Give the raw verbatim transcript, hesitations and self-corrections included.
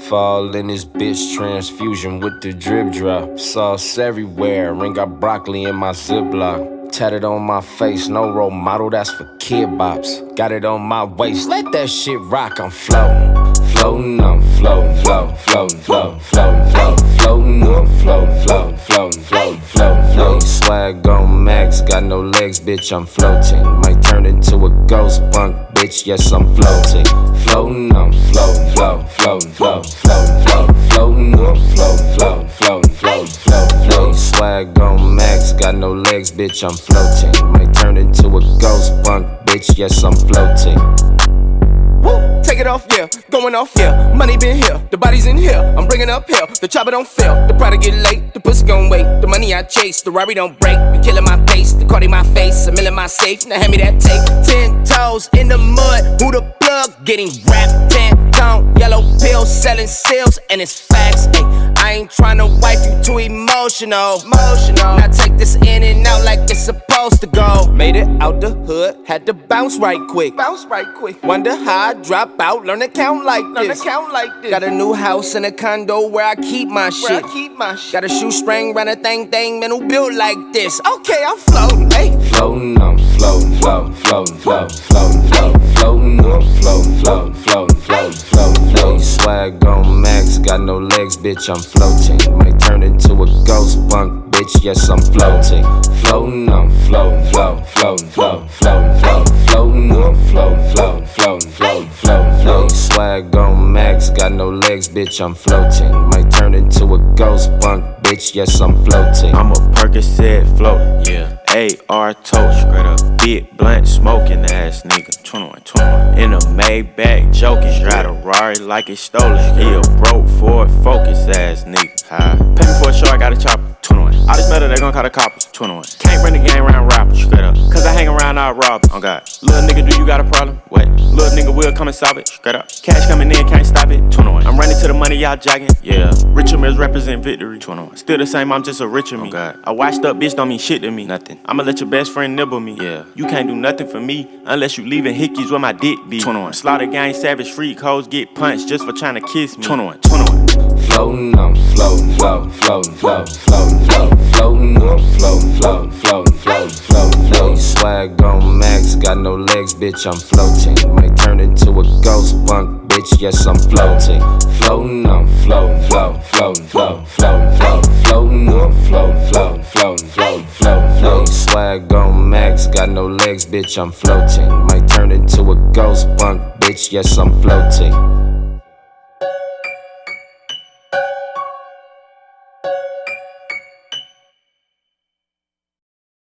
Fall in this bitch transfusion with the drip drop. Sauce everywhere, ring got broccoli in my Ziploc. Tatted on my face, no role model, that's for kid bops. Got it on my waist, let that shit rock, I'm floating. Floating, I'm floating, floating, floating, floating, floating, floating, floating, I'm floating, floating, floating, floating, floating, floating. Swag on max, got no legs, bitch, I'm floating. Might turn into a ghost bunk, bitch, yes, I'm floating. Floating, I'm floating, floating, floating, floating, floating, floating, floating, I'm floating, floating, floating, floating, floating, floating. Swag on max, got no legs, bitch, I'm floating. Might turn into a ghost bunk, bitch, yes, I'm floating. Woo, take it off, yeah, going off, yeah. Money been here, the body's in here. I'm bringing up here, the chopper don't fail. The product get late, the pussy gon' wait. The money I chase, the Rari don't break. Be killing my pace, the Cardi my face, a mill in my safe. Now hand me that tape. Ten toes in the mud, who the plug? Getting wrapped, ten tone, yellow pills, selling seals, and it's facts. Ay, I ain't tryna wipe you too emotional. Emotional. Now take this in and out like it's supposed to go. Made it out the hood, had to bounce right quick. Bounce right quick. Wonder how I drop out, learn to count like this. Learn to count like this. Got a new house and a condo where I keep my shit. Where I keep my shit. Got a shoestring round a thing thing, man, who built like this. Okay, I'm floating, hey. Floating, I'm floating, floating, floating, floating, floating, floating, floating, I'm floating, floating, floating, floating, floating, floating. Swag on max, got no legs, bitch, I'm floating. Might turn into a ghost bunk, bitch, yes, I'm floating. Floating, I'm floating, floating, floating, floating, floating, floating, floating, I'm floating, floating, floating, floating, floating, floating. Swag on max, got no legs, bitch, I'm floating. Might turn into a ghost bunk, bitch, yes, I'm floating. I'm a Percocet floating, yeah. A R toast, straight up. Big blunt smoking ass nigga. twenty-one, twenty-one. In a Maybach joking, drive a Rari like it's stolen. He a broke Ford Focus ass nigga. High. Pay me for a show, I got a chopper. twenty-one. All this metal, they gon' call the coppers. twenty-one. Can't bring the game around rappers, straight up. Cause I hang around, I'll rob it. Oh God. Little nigga, do you got a problem? What? Little nigga will come and solve it, straight up. Cash coming in, can't stop it. twenty-one. I'm running to the money, y'all jogging. Yeah. Richer Mills represent victory. twenty-one. Still the same, I'm just a richer me. Oh God. A washed up bitch don't mean shit to me. Nothing. I'ma let your best friend nibble me. Yeah. You can't do nothing for me unless you leaving hickeys where my dick be. twenty-one. Slaughter gang, savage freak, hoes get punched just for trying to kiss me. twenty-one, twenty-one. Floating, I'm floating, floating, floating, floating, floating, floating, floating, I'm floating, floating, floating, floating, floating, floating. Swag on max, got no legs, bitch, I'm floating. Might turn into a ghost bunk, bitch, yes, I'm floating. Floating, I'm floating, floating, floating, floating, floating, floating, floating, I'm floating, floating, floating, floating, floating, floating. Swag on max, got no legs, bitch, I'm floating. Might turn into a ghost bunk, bitch, yes, I'm floating.